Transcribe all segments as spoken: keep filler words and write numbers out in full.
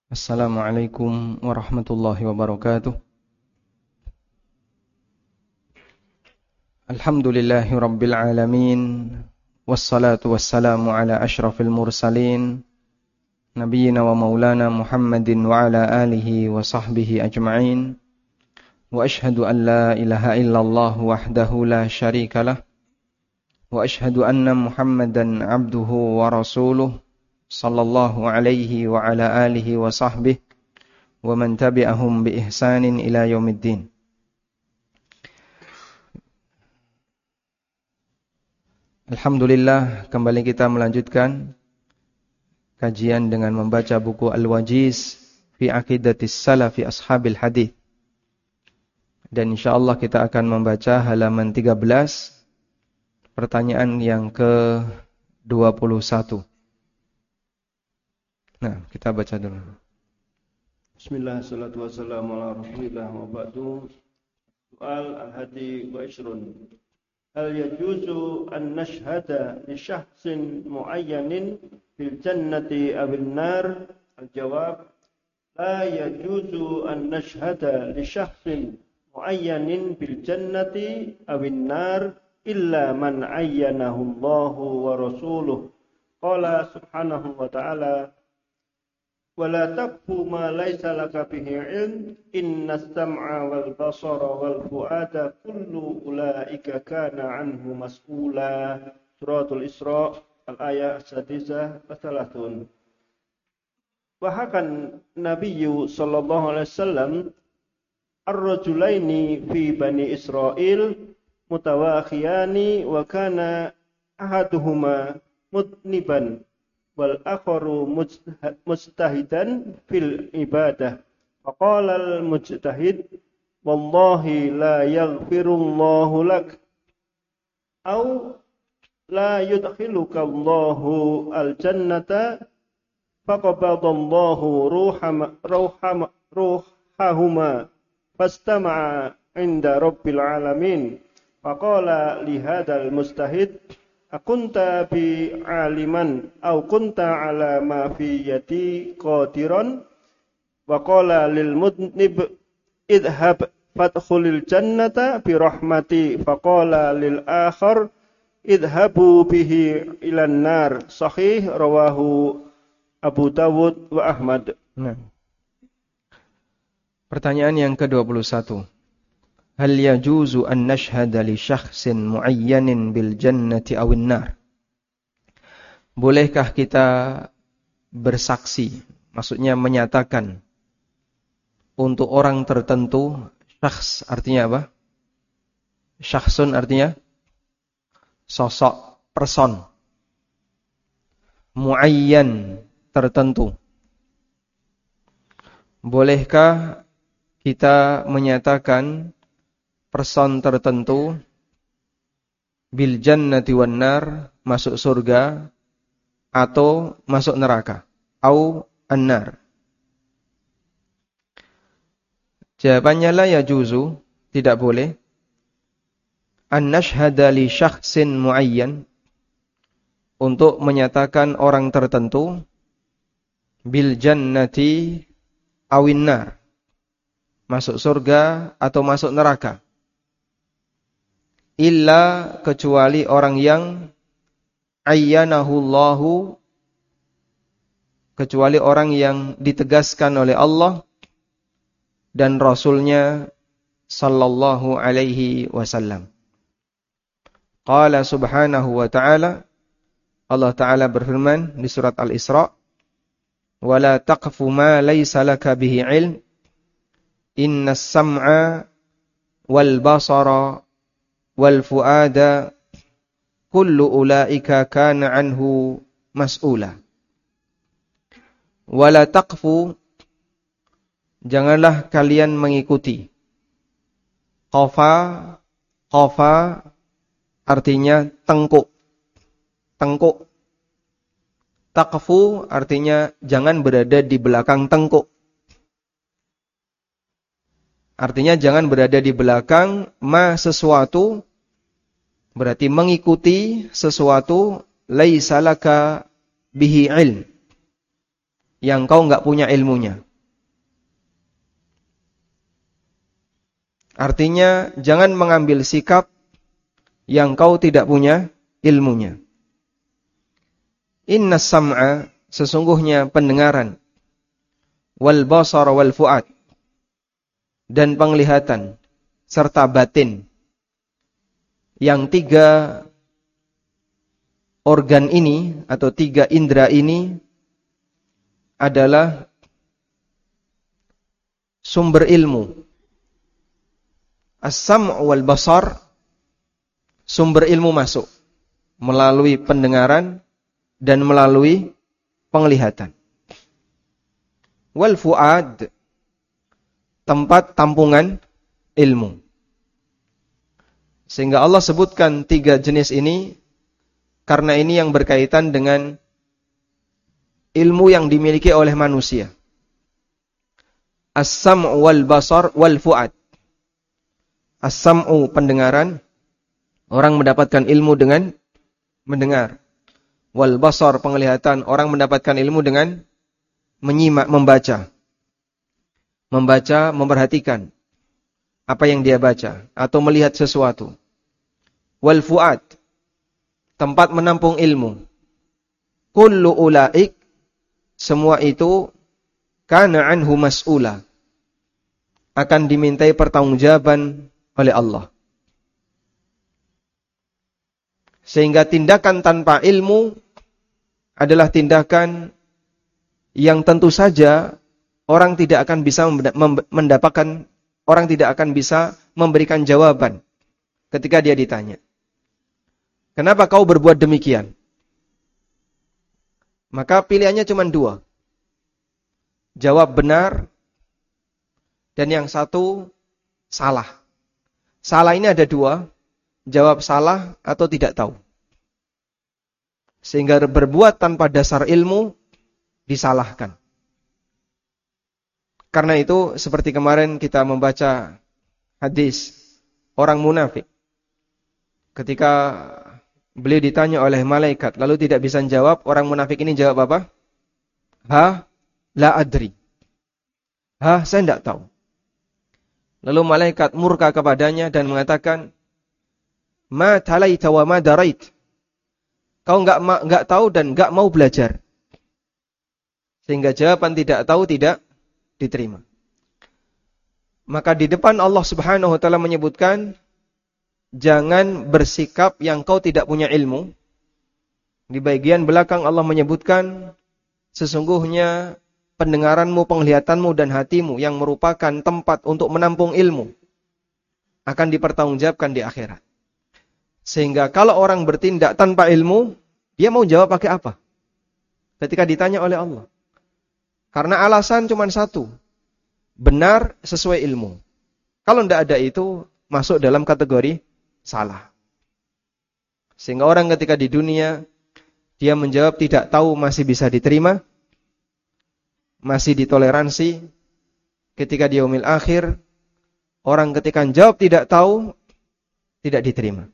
Assalamualaikum warahmatullahi wabarakatuh. Alhamdulillahi rabbil alamin. Wassalatu wassalamu ala ashrafil mursalin Nabiyyina wa maulana Muhammadin wa ala alihi wa sahbihi ajma'in. Wa ashhadu an la ilaha illallah wahdahu la syarika lah. Wa ashhadu anna Muhammadan abduhu wa rasuluh sallallahu alaihi wa ala alihi wa sahbihi wa man tabi'ahum bi ihsanin ila yaumiddin. Alhamdulillah, kembali kita melanjutkan kajian dengan membaca buku Al-Wajiz fi Aqidatis Salafi Ashabil Hadith. Dan insyaallah kita akan membaca halaman tiga belas, pertanyaan yang ke dua puluh satu. Nah, kita baca dulu. Bismillah, salatu wassalamu ala rasulillah wa ba'du. Soal al-hadi wa ishrun. Hal yajuzu an nashhada li syakhsin muayyanin fil jannati awin nar? Al-jawab, la yajuzu an nashhada li syakhsin muayyanin fil jannati awin nar illa man ayyanahu Allahu wa rasuluh. Qala subhanahu wa ta'ala, وَلَا تَقْفُ مَا لَيْسَ لَكَ بِهِ عِلْمٌ إِنَّ السَّمْعَ وَالْبَصَرَ وَالْفُؤَادَ كُلُّ أُولَئِكَ كَانَ عَنْهُ مَسْئُولًا. Suratul Isra, al-ayah as-sadisah wa thalathun. Wahakan Nabi sallallahu alaihi wasallam ar-rajulaini fi Bani Israil mutawakhiyani wa kana ahaduhuma mudniban wal akharu mujtahidan fil ibadah. Faqala al mujtahid, wallahi la yaghfirullahu lak aw la yudkhiluka Allahu al jannata. Faqabadallahu ruhama ruhama ruhahuma fastama'a inda rabbil alamin. Faqala li hadzal mujtahid, akunta bi aliman au kunta ala ma fi yati qadiran. Wa qala lil mudnib idhab fadkhulil jannata bi rahmati. Faqala lil akhar idhabu bihi ilan nar. Sahih, rawahu Abu Dawud wa Ahmad. Nah. Pertanyaan yang ke dua puluh satu. Hal yajuzu an nashhada li syakhsin muayyanin bil jannati awin nar? Bolehkah kita bersaksi, maksudnya menyatakan untuk orang tertentu? Syakhs artinya apa? Syakhsun artinya sosok, person. Muayyan, tertentu. Bolehkah kita menyatakan person tertentu bil jannati wan nar, masuk surga atau masuk neraka, au annar? Jawabannya la yajuzu, tidak boleh. An nashhada li syakhsin muayyan, untuk menyatakan orang tertentu bil jannati awin nar, masuk surga atau masuk neraka. Illa, kecuali orang yang ayyanahullahu, kecuali orang yang ditegaskan oleh Allah dan Rasulnya sallallahu alaihi wasallam. Qala subhanahu wa ta'ala, Allah Ta'ala berfirman di surat Al-Isra, وَلَا تَقْفُ مَا لَيْسَ لَكَ بِهِ عِلْمٌ إِنَّ السَّمْعَ وَالْبَصَرَ وَالْفُؤَادَ كُلُّ أُولَئِكَ كَانَ عَنْهُ مَسْئُولًا. وَلَا تَقْفُ, janganlah kalian mengikuti. Qafa, qafa artinya tengkuk. Tengkuk. Taqfu artinya jangan berada di belakang tengkuk. Artinya jangan berada di belakang ma sesuatu, berarti mengikuti sesuatu laisa laka bihi ilm, yang kau enggak punya ilmunya. Artinya, jangan mengambil sikap yang kau tidak punya ilmunya. Inna sam'a, sesungguhnya pendengaran, wal basar wal fu'ad, dan penglihatan, serta batin. Yang tiga organ ini, atau tiga indera ini, adalah sumber ilmu. As-sam' wal basar, sumber ilmu masuk melalui pendengaran dan melalui penglihatan. Wal fuad, tempat tampungan ilmu. Sehingga Allah sebutkan tiga jenis ini karena ini yang berkaitan dengan ilmu yang dimiliki oleh manusia. As-sam' wal basar wal fuad. As-sam'u, pendengaran, orang mendapatkan ilmu dengan mendengar. Wal basar, penglihatan, orang mendapatkan ilmu dengan menyimak, membaca. Membaca, memperhatikan apa yang dia baca atau melihat sesuatu. Wal fuad, tempat menampung ilmu. Kullu ulaik, semua itu kana anhu mas'ula, akan dimintai pertanggungjawaban oleh Allah. Sehingga tindakan tanpa ilmu adalah tindakan yang tentu saja orang tidak akan bisa mendapatkan, orang tidak akan bisa memberikan jawaban ketika dia ditanya, kenapa kau berbuat demikian? Maka pilihannya cuma dua. Jawab benar, dan yang satu salah. Salah ini ada dua, jawab salah atau tidak tahu. Sehingga berbuat tanpa dasar ilmu disalahkan. Karena itu seperti kemarin kita membaca hadis orang munafik. Ketika beliau ditanya oleh malaikat lalu tidak bisa jawab, orang munafik ini jawab apa? Ha, la adri. Ha, saya tidak tahu. Lalu malaikat murka kepadanya dan mengatakan, ma talaita wa ma darait. Kau enggak enggak tahu dan enggak mau belajar. Sehingga jawaban tidak tahu tidak diterima. Maka di depan Allah Subhanahu wa taala menyebutkan, jangan bersikap yang kau tidak punya ilmu. Di bagian belakang Allah menyebutkan, sesungguhnya pendengaranmu, penglihatanmu, dan hatimu yang merupakan tempat untuk menampung ilmu akan dipertanggungjawabkan di akhirat. Sehingga kalau orang bertindak tanpa ilmu, dia mau jawab pakai apa? Ketika ditanya oleh Allah. Karena alasan cuma satu, benar sesuai ilmu. Kalau tidak ada itu, masuk dalam kategori salah. Sehingga orang ketika di dunia, dia menjawab tidak tahu masih bisa diterima, masih ditoleransi. Ketika di yaumil akhir, orang ketika jawab tidak tahu, tidak diterima.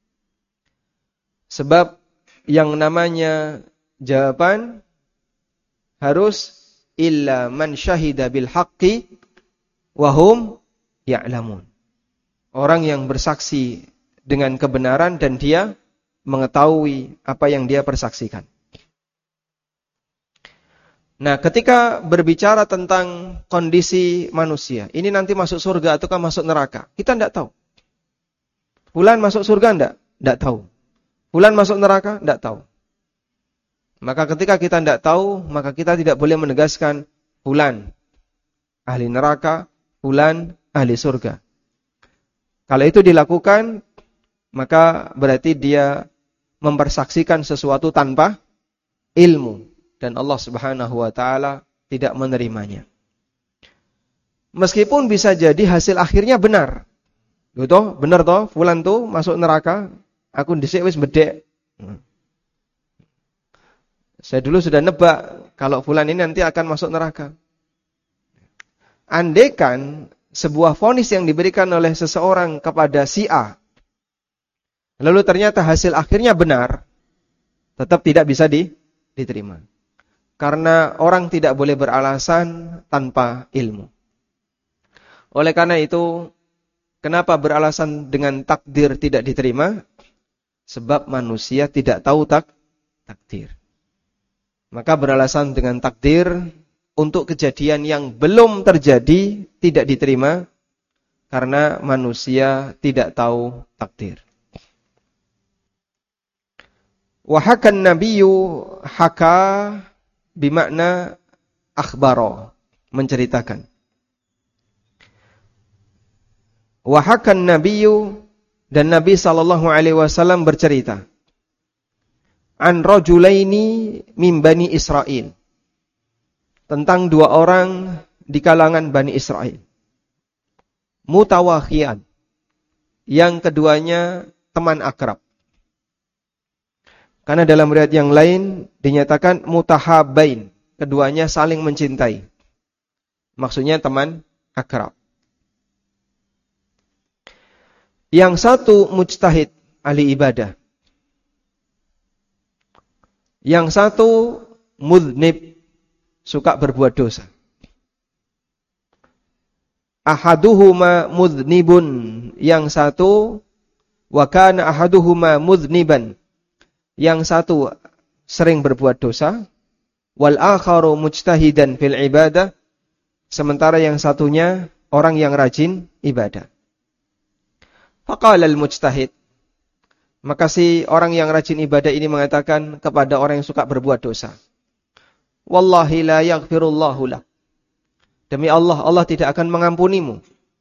Sebab yang namanya jawaban harus illa man syahida bil haqqi wa hum ya'lamun. Orang yang bersaksi dengan kebenaran dan dia mengetahui apa yang dia persaksikan. Nah, ketika berbicara tentang kondisi manusia, ini nanti masuk surga ataukah masuk neraka, kita tidak tahu. Fulan masuk surga enggak? Tidak tahu. Fulan masuk neraka? Tidak tahu. Maka ketika kita tidak tahu, maka kita tidak boleh menegaskan fulan ahli neraka, fulan ahli surga. Kalau itu dilakukan, maka berarti dia mempersaksikan sesuatu tanpa ilmu. Dan Allah Subhanahu wa taala tidak menerimanya. Meskipun bisa jadi hasil akhirnya benar. Gitu, benar toh, fulan tuh masuk neraka, aku dhisik wis bedek. Saya dulu sudah nebak kalau fulan ini nanti akan masuk neraka. Andaikan sebuah vonis yang diberikan oleh seseorang kepada si A, lalu ternyata hasil akhirnya benar, tetap tidak bisa di, diterima. Karena orang tidak boleh beralasan tanpa ilmu. Oleh karena itu, kenapa beralasan dengan takdir tidak diterima? Sebab manusia tidak tahu tak, takdir. Maka beralasan dengan takdir untuk kejadian yang belum terjadi tidak diterima karena manusia tidak tahu takdir. Wa hakan nabiyyu haka bimakna akhbaro, menceritakan. Wa hakan nabiyyu, dan Nabi sallallahu alaihi wasallam bercerita an rajulaini min bani Israil, tentang dua orang di kalangan Bani Israel. Mutawakhiyan, yang keduanya teman akrab. Karena dalam riwayat yang lain dinyatakan mutahabbain, keduanya saling mencintai. Maksudnya teman akrab. Yang satu mujtahid, ahli ibadah. Yang satu mudhnib, suka berbuat dosa. Ahaduhuma mudhnibun, yang satu wa kana ahaduhuma mudhniban, yang satu sering berbuat dosa, wal akharu mujtahidan fil ibadah, sementara yang satunya orang yang rajin ibadah. Faqala al mujtahid, maka si orang yang rajin ibadah ini mengatakan kepada orang yang suka berbuat dosa, wallahi la yaghfirullahu lak, demi Allah, Allah tidak akan mengampunimu.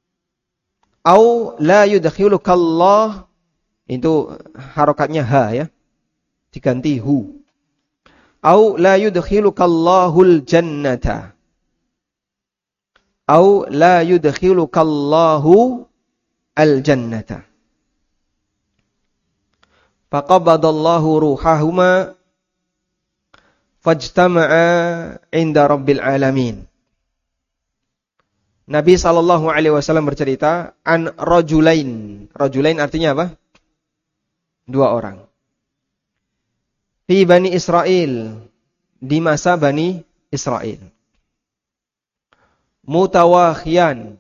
Au la yudkhilukallah, itu harokatnya ha ya, diganti hu. Au la yudkhilukallahul jannata, au la yudkhilukallahu al jannata. Faqabadallahu ruhahuma fajtama'a inda rabbil alamin. Nabi sallallahu alaihi wasallam bercerita an rajulain. Rajulain artinya apa? Dua orang. Fi Bani Israel, di masa Bani Israel. Mutawakhiyan.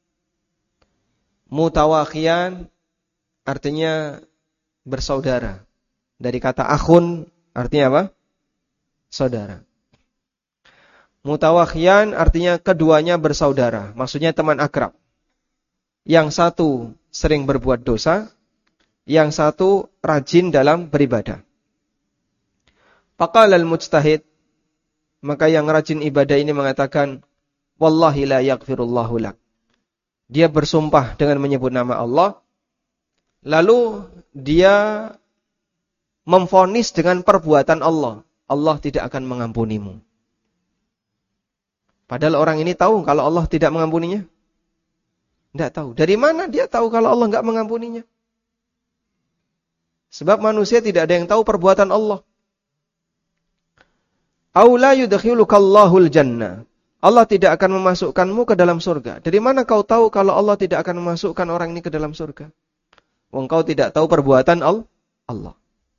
Mutawakhiyan artinya bersaudara. Dari kata akhun artinya apa? Saudara. Mutawakhiyan artinya keduanya bersaudara, maksudnya teman akrab. Yang satu sering berbuat dosa, yang satu rajin dalam beribadah. Faqala al-mujtahid, maka yang rajin ibadah ini mengatakan, wallahi la yaghfirullahu lak. Dia bersumpah dengan menyebut nama Allah, lalu dia memvonis dengan perbuatan Allah, Allah tidak akan mengampunimu. Padahal orang ini tahu kalau Allah tidak mengampuninya? Tidak tahu. Dari mana dia tahu kalau Allah tidak mengampuninya? Sebab manusia tidak ada yang tahu perbuatan Allah. Au la yudkhilukallahul jannah. Allah tidak akan memasukkanmu ke dalam surga. Dari mana kau tahu kalau Allah tidak akan memasukkan orang ini ke dalam surga? Wong kau tidak tahu perbuatan Allah.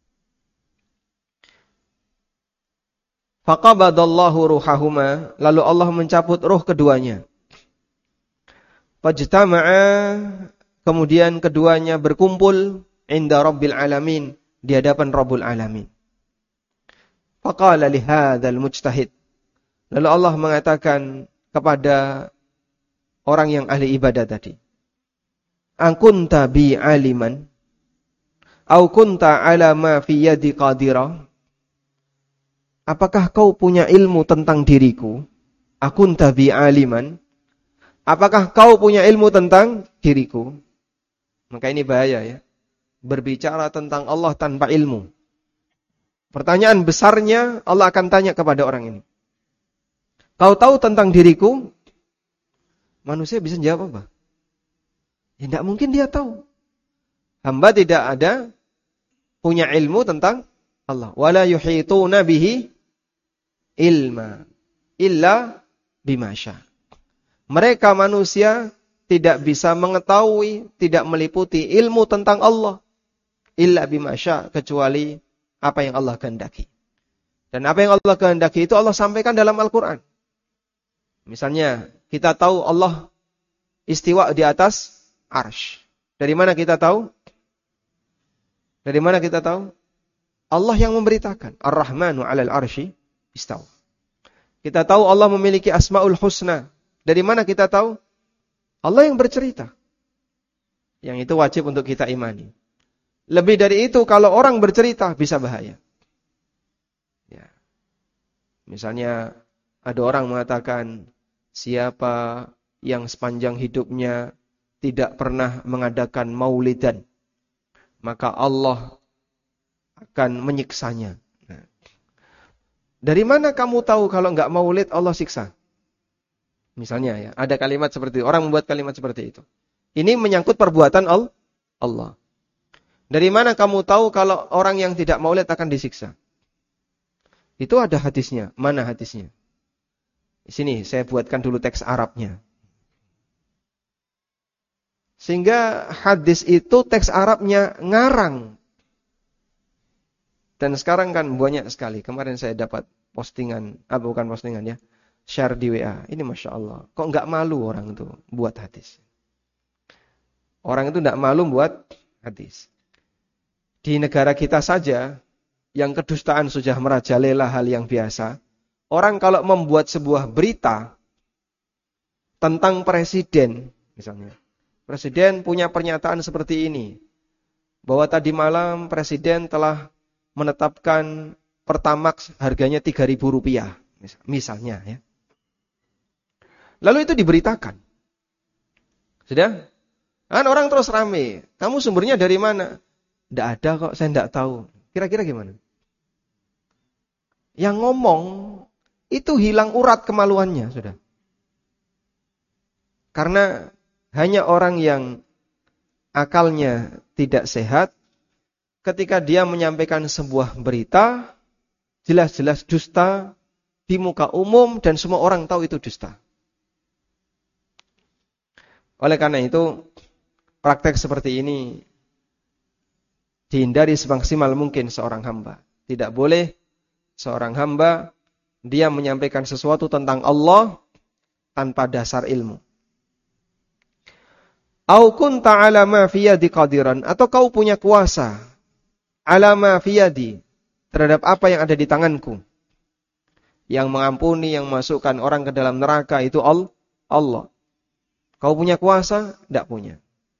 Faqabadallahu ruhahuma, lalu Allah mencabut ruh keduanya. Fajtama'a, kemudian keduanya berkumpul inda rabbil alamin, di hadapan Rabbul alamin. Faqala li hadzal mujtahid, lalu Allah mengatakan kepada orang yang ahli ibadah tadi, "Akunta bi aliman au kunta ala ma fi yadi qadira?" Apakah kau punya ilmu tentang diriku? Akunta bi aliman. Apakah kau punya ilmu tentang diriku? Maka ini bahaya ya. Berbicara tentang Allah tanpa ilmu. Pertanyaan besarnya Allah akan tanya kepada orang ini. Kau tahu tentang diriku? Manusia bisa jawab apa? Ya tidak mungkin dia tahu. Hamba tidak ada punya ilmu tentang Allah. Wala yuhituna bihi ilma illa bimasya. Mereka manusia tidak bisa mengetahui, tidak meliputi ilmu tentang Allah illa bimasya, kecuali apa yang Allah kehendaki. Dan apa yang Allah kehendaki itu Allah sampaikan dalam Al-Quran. Misalnya, kita tahu Allah istiwa di atas arsy. Dari mana kita tahu? Dari mana kita tahu? Allah yang memberitakan. Ar-Rahmanu 'alal arsy istawa. Kita tahu Allah memiliki Asmaul Husna. Dari mana kita tahu? Allah yang bercerita. Yang itu wajib untuk kita imani. Lebih dari itu, kalau orang bercerita bisa bahaya. Ya. Misalnya ada orang mengatakan, siapa yang sepanjang hidupnya tidak pernah mengadakan maulidan, maka Allah akan menyiksanya. Nah, dari mana kamu tahu kalau enggak maulid Allah siksa? Misalnya ya, ada kalimat seperti itu. Orang membuat kalimat seperti itu. Ini menyangkut perbuatan Allah. Dari mana kamu tahu kalau orang yang tidak maulid akan disiksa? Itu ada hadisnya. Mana hadisnya? Di sini saya buatkan dulu teks Arabnya. Sehingga hadis itu teks Arabnya ngarang. Dan sekarang kan banyak sekali. Kemarin saya dapat postingan, ah bukan postingan ya, share di W A. Ini Masya Allah. Kok nggak malu orang itu buat hadis? Orang itu nggak malu buat hadis. Di negara kita saja, yang kedustaan sudah merajalela hal yang biasa. Orang kalau membuat sebuah berita tentang presiden, misalnya. Presiden punya pernyataan seperti ini. Bahwa tadi malam presiden telah menetapkan Pertamax harganya tiga ribu rupiah. Misalnya ya. Lalu itu diberitakan. Sudah? Kan orang terus rame. Kamu sumbernya dari mana? Tidak ada kok, saya tidak tahu. Kira-kira gimana? Yang ngomong itu hilang urat kemaluannya, sudah. Karena hanya orang yang akalnya tidak sehat, ketika dia menyampaikan sebuah berita, jelas-jelas dusta di muka umum dan semua orang tahu itu dusta. Oleh karena itu, praktek seperti ini dihindari semaksimal mungkin seorang hamba. Tidak boleh seorang hamba dia menyampaikan sesuatu tentang Allah tanpa dasar ilmu. Au kunta ala ma fi yadi qadiran, atau kau punya kuasa ala ma fi yadi, terhadap apa yang ada di tanganku. Yang mengampuni, yang memasukkan orang ke dalam neraka itu Allah. Kau punya kuasa? Tidak punya.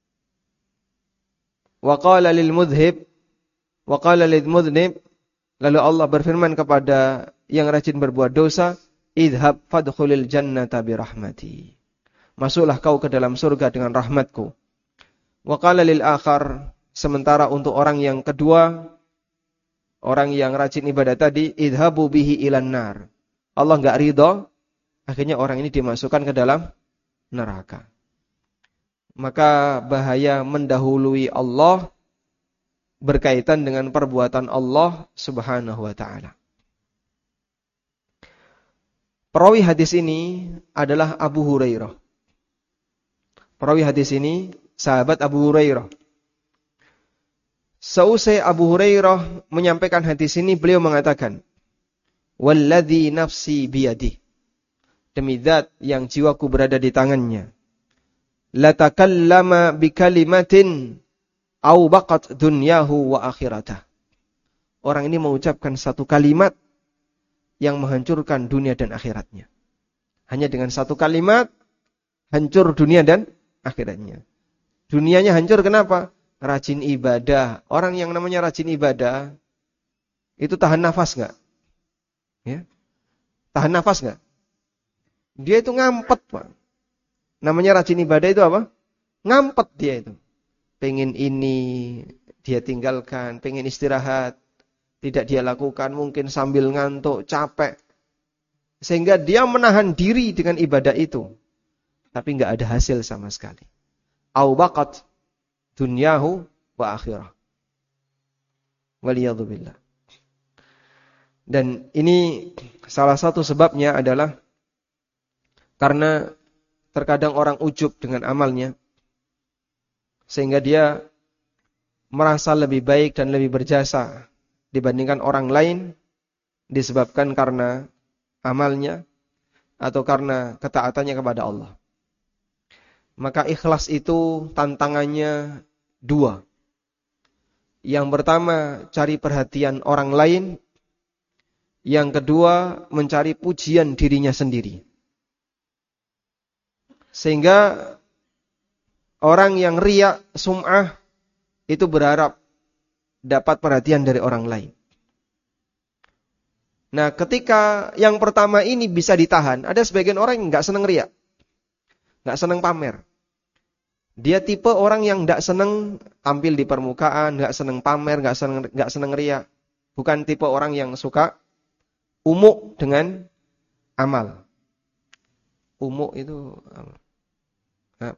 Wa qala lil mudhib, wa qala lil mudhnib, lalu Allah berfirman kepada yang rajin berbuat dosa, idhab fadkhulil jannata bi rahmati. Masuklah kau ke dalam surga dengan rahmatku. Wa qala lil akhar, sementara untuk orang yang kedua, orang yang rajin ibadah tadi, idhabu bihi ilan nar. Allah enggak ridha, akhirnya orang ini dimasukkan ke dalam neraka. Maka bahaya mendahului Allah berkaitan dengan perbuatan Allah Subhanahu wa taala. Perawi hadis ini adalah Abu Hurairah. Perawi hadis ini sahabat Abu Hurairah. Seusai Abu Hurairah menyampaikan hadis ini, beliau mengatakan, "Walladzi nafsi biyadihi." Demi zat yang jiwaku berada di tangannya. La takallama bikalimatin au baqat dunyahu wa akhiratah. Orang ini mengucapkan satu kalimat yang menghancurkan dunia dan akhiratnya. Hanya dengan satu kalimat hancur dunia dan akhiratnya. Dunianya hancur kenapa? Rajin ibadah. Orang yang namanya rajin ibadah itu tahan nafas enggak? Ya. Tahan nafas enggak? Dia itu ngampet, Pak. Namanya rajin ibadah itu apa? Ngampet dia itu. Pengen ini dia tinggalkan, pengen istirahat tidak dia lakukan, mungkin sambil ngantuk, capek. Sehingga dia menahan diri dengan ibadah itu. Tapi enggak ada hasil sama sekali. Au baqat dunyahu wa akhirah. Waliyadzubillah. Dan ini salah satu sebabnya adalah karena terkadang orang ujub dengan amalnya, sehingga dia merasa lebih baik dan lebih berjasa dibandingkan orang lain, disebabkan karena amalnya atau karena ketaatannya kepada Allah. Maka ikhlas itu tantangannya dua. Yang pertama, cari perhatian orang lain. Yang kedua, mencari pujian dirinya sendiri. Sehingga orang yang riya, sum'ah, itu berharap dapat perhatian dari orang lain. Nah, ketika yang pertama ini bisa ditahan, ada sebagian orang yang nggak seneng riya, nggak seneng pamer. Dia tipe orang yang nggak seneng tampil di permukaan, nggak seneng pamer, nggak seneng nggak seneng riya. Bukan tipe orang yang suka umuk dengan amal. Umuk itu nah,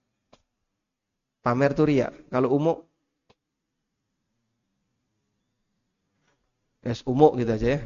pamer itu riya. Kalau umuk, yes, umuk gitu aja ya.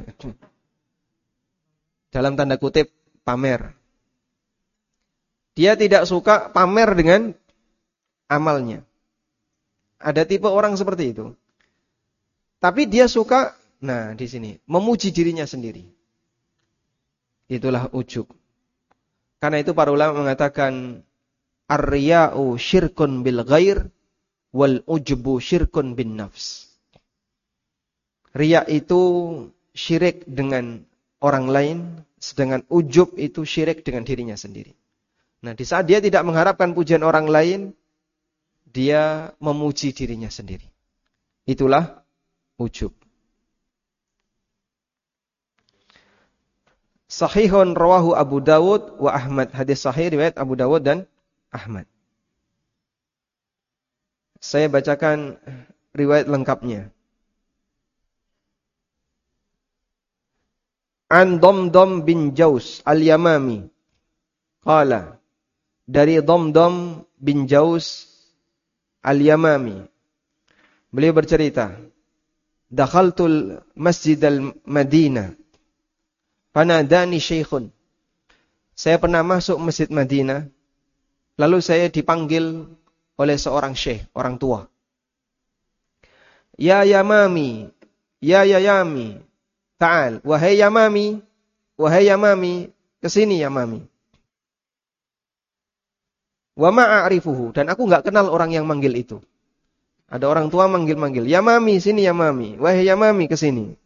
Dalam tanda kutip pamer. Dia tidak suka pamer dengan amalnya. Ada tipe orang seperti itu. Tapi dia suka, nah di sini, memuji dirinya sendiri. Itulah ujub. Karena itu para ulama mengatakan, ar-riya'u syirkun bil ghair, wal ujubu syirkun bin nafs. Riya itu syirik dengan orang lain, sedangkan ujub itu syirik dengan dirinya sendiri. Nah, di saat dia tidak mengharapkan pujian orang lain, dia memuji dirinya sendiri. Itulah ujub. Sahihun rawahu Abu Dawud wa Ahmad. Hadis sahih riwayat Abu Dawud dan Ahmad. Saya bacakan riwayat lengkapnya. An Damdam bin Jaus al-Yamami. Qala. Dari Damdam bin Jaus al-Yamami. Beliau bercerita, dakhaltul masjid al-Madinah, fanadani syekhun. Saya pernah masuk masjid Madinah, lalu saya dipanggil oleh seorang syekh, orang tua. Ya Yamami, ya Yayami, ta'al. Wahai Yamami, wahai Yamami, kesini Yamami. Wa ma'arifuhu, dan aku enggak kenal orang yang manggil itu. Ada orang tua manggil-manggil, "Ya Mami, sini ya Mami. Wahai ya Mami, ke sini."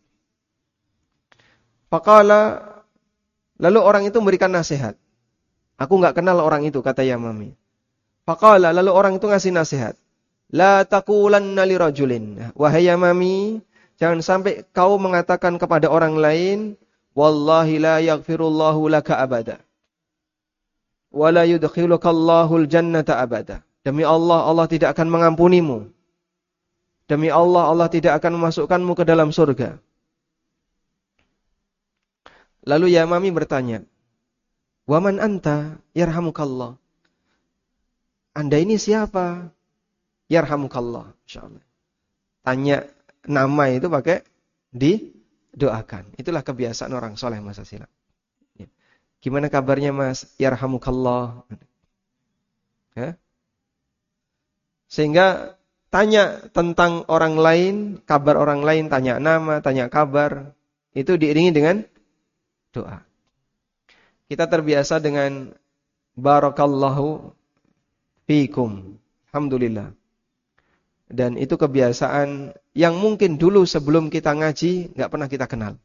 Faqala, lalu orang itu memberikan nasihat. Aku enggak kenal orang itu, kata ya Mami. Faqala, lalu orang itu ngasih nasihat. La taqulanna li rajulin. Wahai ya Mami, jangan sampai kau mengatakan kepada orang lain, wallahi la yaghfirullahu laka abada. Wala yudkhilukallahul jannata abada. Demi Allah, Allah tidak akan mengampunimu. Demi Allah, Allah tidak akan memasukkanmu ke dalam surga. Lalu Yamami bertanya, "Waman anta yarhamukallah?" Anda ini siapa? Yarhamukallah, insyaallah. Tanya nama itu pakai didoakan. Itulah kebiasaan orang soleh masa silam. Gimana kabarnya Mas? Yarhamukallah. Ya? Sehingga tanya tentang orang lain, kabar orang lain, tanya nama, tanya kabar, itu diiringi dengan doa. Kita terbiasa dengan barakallahu fikum. Alhamdulillah. Dan itu kebiasaan yang mungkin dulu sebelum kita ngaji enggak pernah kita kenal.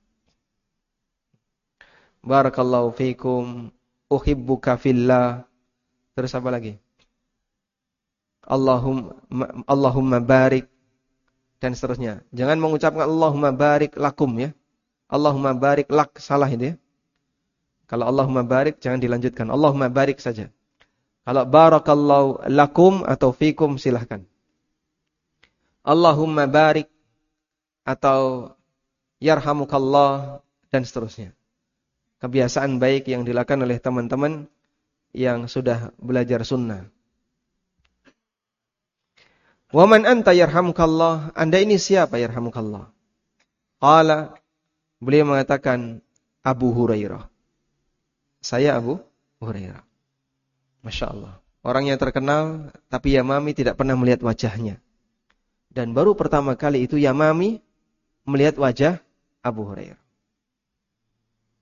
Barakallahu fikum, uhibbuka fillah. Terus apa lagi? Allahumma Allahumma barik dan seterusnya. Jangan mengucapkan Allahumma barik lakum ya. Allahumma barik lak, salah itu ya. Kalau Allahumma barik jangan dilanjutkan. Allahumma barik saja. Kalau barakallahu lakum atau fikum silahkan. Allahumma barik atau yarhamukallah dan seterusnya. Kebiasaan baik yang dilakukan oleh teman-teman yang sudah belajar sunnah. Wa man anta yarhamukallah? Anda ini siapa yarhamukallah? Qala, beliau mengatakan Abu Hurairah. Saya Abu Hurairah. Masya Allah. Orang yang terkenal, tapi Yamami tidak pernah melihat wajahnya. Dan baru pertama kali itu Yamami melihat wajah Abu Hurairah.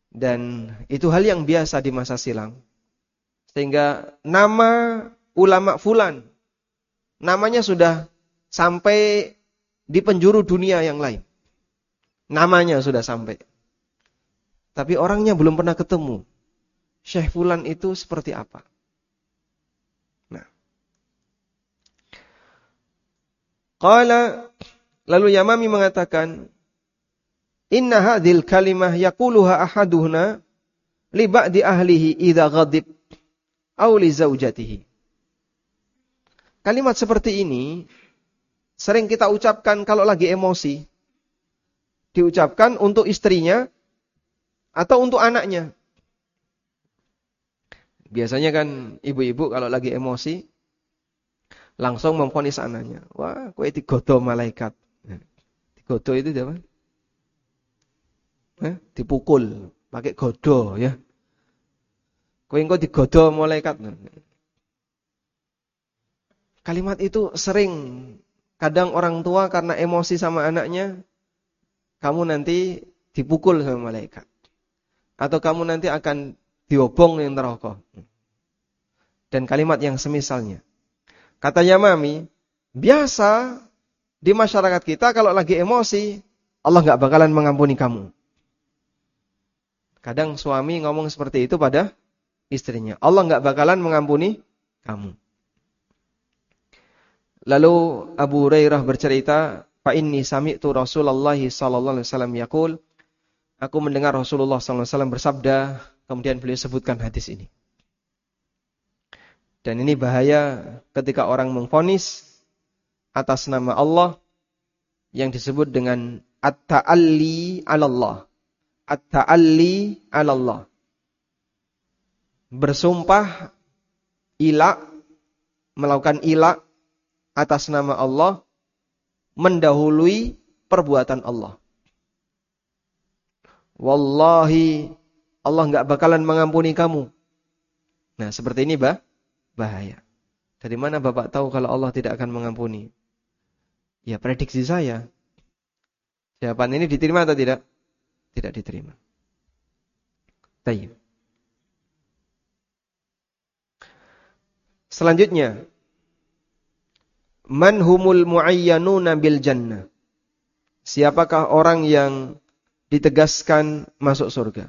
Dan itu hal yang biasa di masa silam. Sehingga nama ulama fulan, namanya sudah sampai di penjuru dunia yang lain. Namanya sudah sampai. Tapi orangnya belum pernah ketemu. Syekh fulan itu seperti apa? Nah. Qala, lalu Yamami mengatakan, inna hadhil kalimah yaquluha ahaduhuna li ba'di ahlihi idza ghadib aw li zaujatihi. Kalimat seperti ini sering kita ucapkan kalau lagi emosi. Diucapkan untuk istrinya atau untuk anaknya. Biasanya kan ibu-ibu kalau lagi emosi langsung memvonis anaknya. Wah, kowe digodo malaikat. Digodo itu apa? Eh, dipukul pakai godo ya. Kowe engko digodo malaikat. Kalimat itu sering kadang orang tua karena emosi sama anaknya, kamu nanti dipukul sama malaikat. Atau kamu nanti akan diobong yang neraka. Dan kalimat yang semisalnya. Kata Yamami, biasa di masyarakat kita kalau lagi emosi, Allah gak bakalan mengampuni kamu. Kadang suami ngomong seperti itu pada istrinya. Allah gak bakalan mengampuni kamu. Lalu Abu Hurairah bercerita, fa inni sami'tu Rasulullah sallallahu alaihi wasallam yaqul, aku mendengar Rasulullah sallallahu alaihi wasallam bersabda, kemudian beliau sebutkan hadis ini. Dan ini bahaya ketika orang memvonis atas nama Allah yang disebut dengan at-ta'alli 'ala Allah. At-ta'alli 'ala Allah. Bersumpah ila, melakukan ila atas nama Allah, mendahului perbuatan Allah. Wallahi, Allah enggak bakalan mengampuni kamu. Nah, seperti ini bah, bahaya. Dari mana Bapak tahu kalau Allah tidak akan mengampuni? Ya, prediksi saya. Jawaban ini diterima atau tidak? Tidak diterima. Baik. Selanjutnya, man humul muayyanuna bil jannah. Siapakah orang yang ditegaskan masuk surga?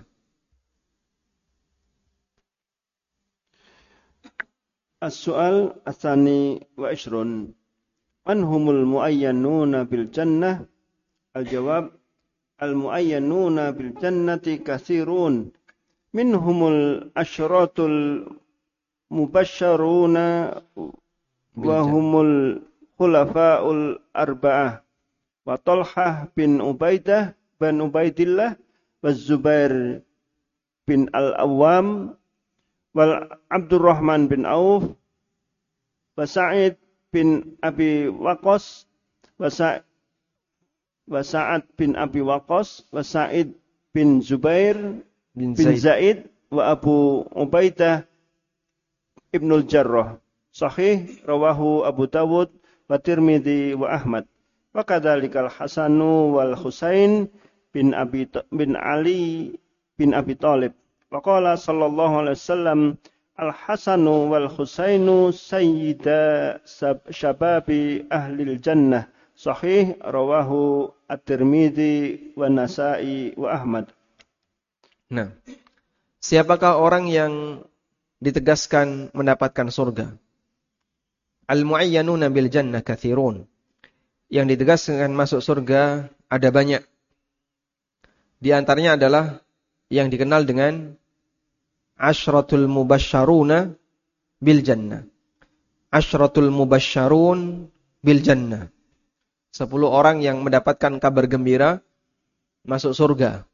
As-su'al ats-tsani wa ishrun. Man humul muayyanuna bil jannah? Al-jawab, al-muayyanuna bil jannati katsirun. Minhumul asyratul mubasysyaruna wa humul khulafa'ul arba'ah wa Talhah bin Ubaidah bin Ubaidillah wa Zubair bin Al-Awwam wal Abdurrahman bin Auf wa Sa'id bin Abi Waqqas wa Sa'id wa Sa'ad bin Abi Waqqas wa Sa'id bin Zubair bin, bin Zaid. Zaid wa Abu Ubaidah Ibnul Jarrah. Sahih rawahu Abu Dawud wa Tirmidzi wa Ahmad. Wa kadzalikal Hasanu wal Husain bin Abi bin Ali bin Abi Thalib. Wa qala sallallahu alaihi wasallam, al Hasanu wal Husainu sayyida syababi ahlil jannah. Sahih rawahu At-Tirmidzi wa Nasa'i wa Ahmad. Nah, siapakah orang yang ditegaskan mendapatkan surga? Al-mu'ayyanuna bil jannah katsirun. Yang ditegaskan masuk surga ada banyak. Di antaranya adalah yang dikenal dengan asyratul mubasysyaruna bil jannah. Asyratul mubasysyarun bil jannah. Sepuluh orang yang mendapatkan kabar gembira masuk surga.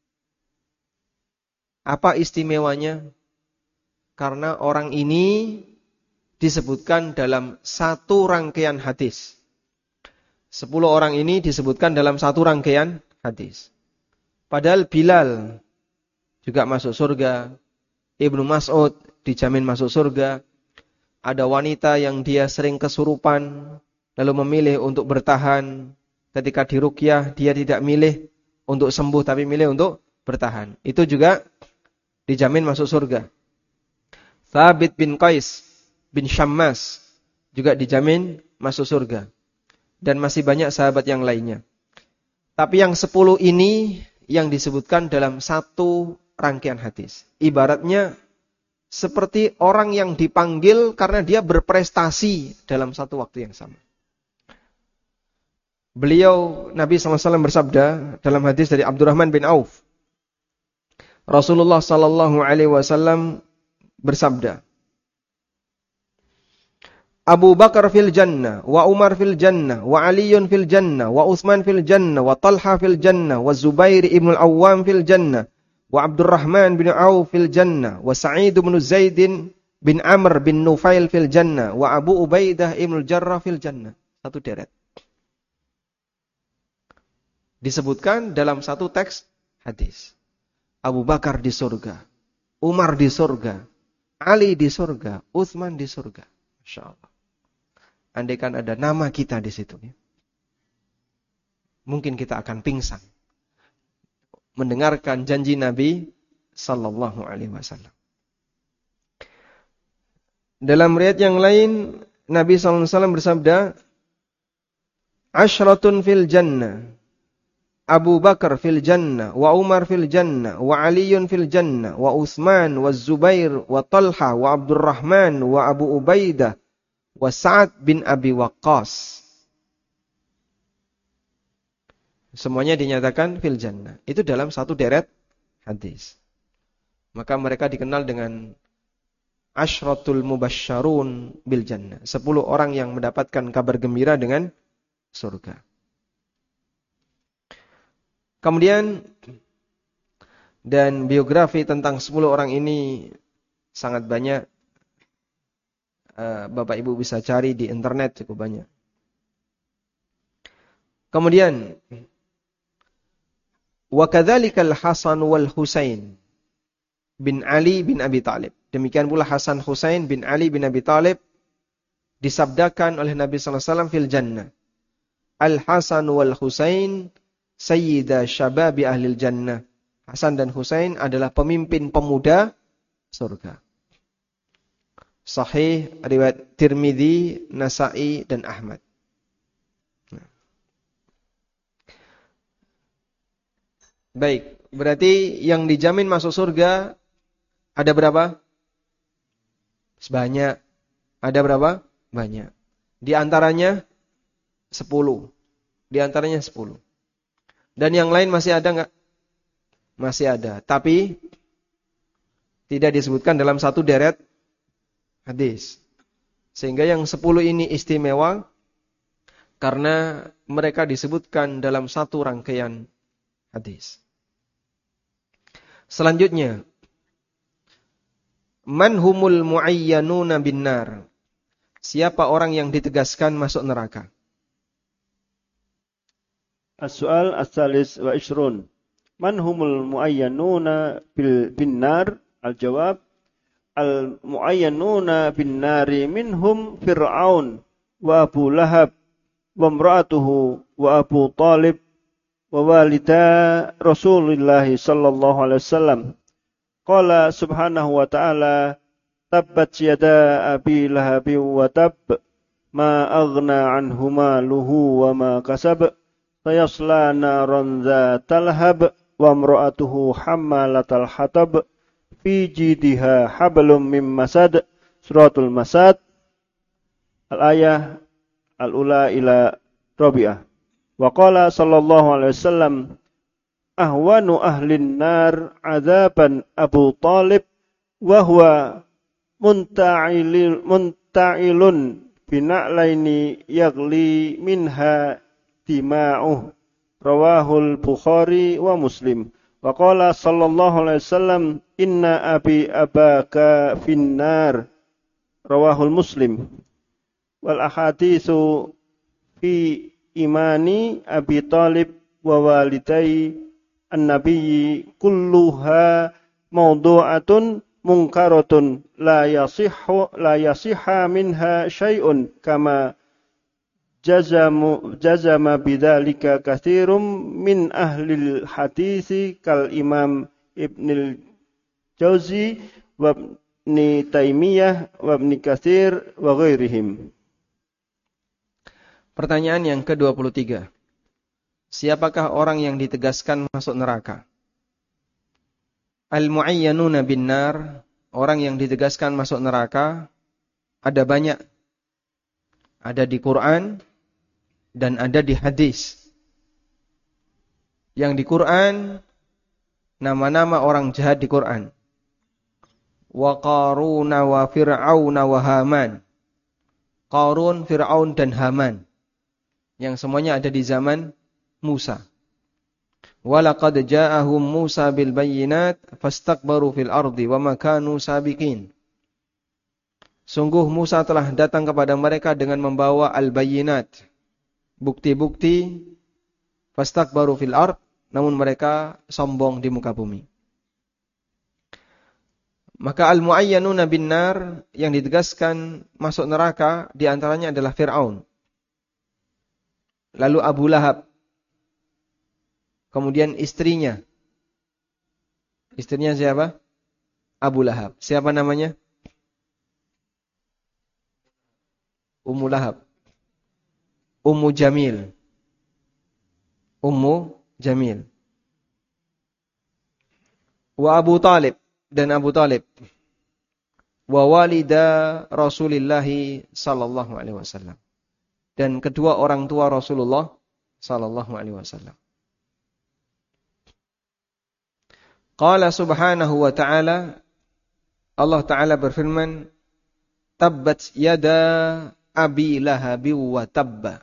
Apa istimewanya? Karena orang ini disebutkan dalam satu rangkaian hadis. Sepuluh orang ini disebutkan dalam satu rangkaian hadis. Padahal Bilal juga masuk surga. Ibnu Mas'ud dijamin masuk surga. Ada wanita yang dia sering kesurupan, lalu memilih untuk bertahan. Ketika diruqyah, dia tidak milih untuk sembuh, tapi milih untuk bertahan. Itu juga dijamin masuk surga. Thabit bin Qais bin Syammas juga dijamin masuk surga. Dan masih banyak sahabat yang lainnya. Tapi yang sepuluh ini yang disebutkan dalam satu rangkaian hadis. Ibaratnya seperti orang yang dipanggil karena dia berprestasi dalam satu waktu yang sama. Beliau, Nabi sallallahu alaihi wasallam bersabda dalam hadis dari Abdurrahman bin Auf. Rasulullah sallallahu alaihi wasallam bersabda, Abu Bakar fil jannah, wa Umar fil jannah, wa Aliyun fil jannah, wa Utsman fil jannah, wa Talha fil jannah, wa Zubair ibn al-Awwam fil jannah, wa Abdurrahman bin Auf fil jannah, wa Sa'id bin Zaid bin Amr bin Nufail fil jannah, wa Abu Ubaidah ibn al-Jarrah fil jannah. Satu deret. Disebutkan dalam satu teks hadis. Abu Bakar di surga, Umar di surga, Ali di surga, Utsman di surga. Masya Allah. Andaikan ada nama kita di situ, ya, mungkin kita akan pingsan mendengarkan janji Nabi Sallallahu Alaihi Wasallam. Dalam riwayat yang lain, Nabi Sallallahu Alaihi Wasallam bersabda, Ashratun fil jannah, Abu Bakar fil jannah, wa Umar fil jannah, wa Aliyun fil jannah, wa Utsman, wa Zubair, wa Talha, wa Abdurrahman, wa Abu Ubaidah, wa Sa'ad bin Abi Waqqas. Semuanya dinyatakan fil jannah. Itu dalam satu deret hadis. Maka mereka dikenal dengan Ashratul Mubasysyarun bil jannah. Sepuluh orang yang mendapatkan kabar gembira dengan surga. Kemudian, dan biografi tentang sepuluh orang ini sangat banyak. Bapak Ibu bisa cari di internet cukup banyak. Kemudian, wa kadzalikal Hasan wal Husain bin Ali bin Abi Thalib. Demikian pula Hasan Husain bin Ali bin Abi Thalib disabdakan oleh Nabi sallallahu alaihi wasallam fil jannah. Al Hasan wal Husain sayyida syababi ahlil jannah. Hasan dan Husain adalah pemimpin pemuda surga. Sahih riwayat Tirmidzi, Nasa'i dan Ahmad. Baik, berarti yang dijamin masuk surga ada berapa? Sebanyak. Ada berapa? Banyak. Di antaranya sepuluh. Di antaranya sepuluh. Dan yang lain masih ada enggak? Masih ada, tapi tidak disebutkan dalam satu deret hadis. Sehingga yang sepuluh ini istimewa karena mereka disebutkan dalam satu rangkaian hadis. Selanjutnya, man humul muayyanuna binnar. Siapa orang yang ditegaskan masuk neraka? As-su'al as-salis wa ishrun. Man humul muayyanuna bil binnar? Al-jawab, al-muayyanuna bin-nari minhum Fir'aun wa Abu Lahab wa imra'atuhu wa Abu Talib wa walida Rasulullah sallallahu alaihi wasallam. Qala subhanahu wa ta'ala, tabbat yada abi lahab wa tab, ma aghna anhu maluhu wa ma kasab, sayasla naran dzatal lahab wa imra'atuhu hammalatal hatab, fi jidiha hablum mim masad. Suratul Masad, al-ayah al-ula ila rabi'ah. Wa qala sallallahu alaihi wasallam, ahwanu ahlin nar adzaban Abu Talib wa huwa munta'ilun munta'ilun bina'laini yaghli minha dima'uh. Rawahul Bukhari wa Muslim. Wa qala sallallahu alaihi wasallam, inna abi abaka finnar. Rawahul Muslim. Wal ahaditsu fi imani Abi Talib wa walidai an-nabiyyi kulluha mawdu'atun munkaratun la yasihhu la yasihha minha syai'un kama jazamu jazama bidzalika katsirum min ahli hadits kal Imam Ibnul Jauzi wa Ibnu Taimiyah wa Ibnu Katsir wa ghairihim. Pertanyaan yang ke dua puluh tiga. Siapakah orang yang ditegaskan masuk neraka? Al-mu'ayyanuna bin nar, orang yang ditegaskan masuk neraka ada banyak. Ada di Quran dan ada di hadis. Yang di Quran nama-nama orang jahat di Quran. Wa Qaruna wa Fir'auna wa Haman. Qarun, Fir'aun dan Haman. Yang semuanya ada di zaman Musa. Wa laqad ja'ahum Musa bil bayyinat fastakbaru fil ardi wa ma kanu sabiqin. Sungguh Musa telah datang kepada mereka dengan membawa al-bayyinat, bukti-bukti, fastakbaru fil ard, namun mereka sombong di muka bumi. Maka al-mu'ayyanuna bin nar, yang ditegaskan masuk neraka di antaranya adalah Fir'aun. Lalu Abu Lahab. Kemudian istrinya. Istrinya siapa? Abu Lahab. Siapa namanya? Ummu Lahab. Ummu Jamil. Ummu Jamil. Wa Abu Talib. Dan Abu Talib. Wa walida Rasulillahi sallallahu alaihi wasallam. Dan kedua orang tua Rasulullah sallallahu alaihi wasallam. Qala subhanahu wa ta'ala, Allah Ta'ala berfirman, Tabbat yada Abi Lahabi wa tabba.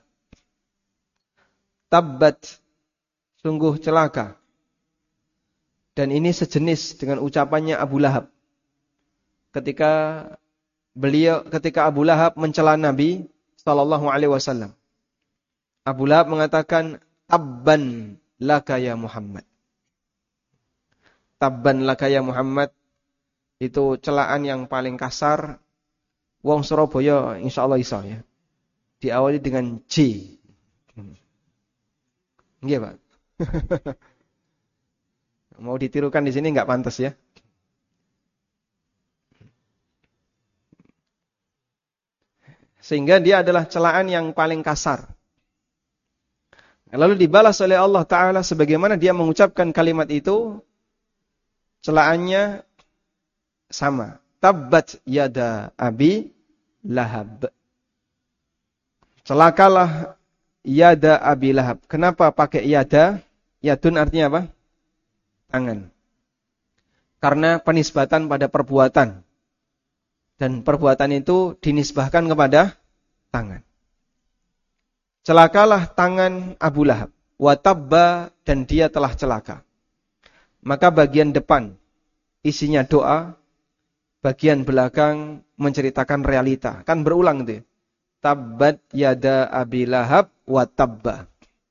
Tabbat, sungguh celaka. Dan ini sejenis dengan ucapannya Abu Lahab. Ketika beliau, ketika Abu Lahab mencela Nabi sallallahu alaihi wasallam. Abu Lahab mengatakan, Tabban laka ya Muhammad. Tabban laka ya Muhammad. Itu celaan yang paling kasar. Wong Surabaya insyaallah iso ya. Diawali dengan J. Nggih, Pak. Mau ditirukan di sini enggak pantas ya. Sehingga dia adalah celaan yang paling kasar. Lalu dibalas oleh Allah Ta'ala sebagaimana dia mengucapkan kalimat itu, celaannya sama. Tabbat yada Abi Lahab. Celakalah yada Abi Lahab. Kenapa pakai yada? Yadun artinya apa? Tangan. Karena penisbatan pada perbuatan. Dan perbuatan itu dinisbahkan kepada tangan. Celakalah tangan Abu Lahab. Wa tabba, dan dia telah celaka. Maka bagian depan isinya doa. Bagian belakang menceritakan realita. Kan berulang itu. Tabbat yada Abi Lahab wa tabba.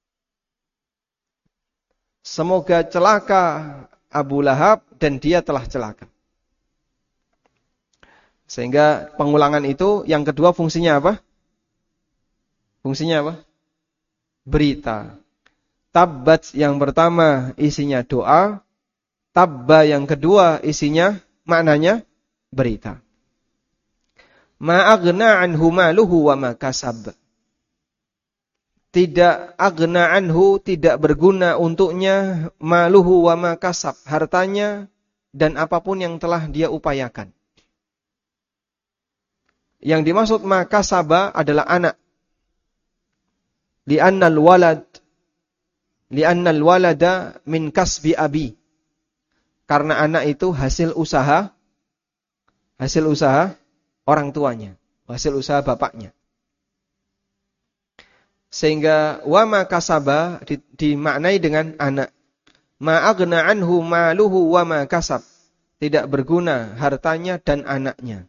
Semoga celaka Abu Lahab dan dia telah celaka. Sehingga pengulangan itu yang kedua fungsinya apa? Fungsinya apa? Berita. Tabbat yang pertama isinya doa. Tabba yang kedua isinya maknanya berita. Ma'aghna anhu maluhu wa ma kasab. Tidak aghna anhu, tidak berguna untuknya maluhu wa ma kasab, hartanya dan apapun yang telah dia upayakan. Yang dimaksud ma kasaba adalah anak. Li'annal walad li'annal walada min kasbi abi. Karena anak itu hasil usaha hasil usaha orang tuanya, hasil usaha bapaknya. Sehingga wa ma kasaba dimaknai dengan anak. Ma aghna anhu maluhu wa ma kasab. Tidak berguna hartanya dan anaknya.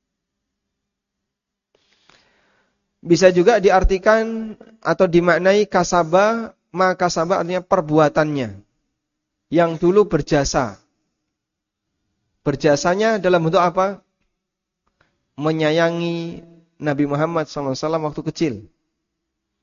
Bisa juga diartikan atau dimaknai kasaba, ma kasaba artinya perbuatannya. Yang dulu berjasa. Berjasanya dalam bentuk apa? Menyayangi Nabi Muhammad shallallahu alaihi wasallam waktu kecil.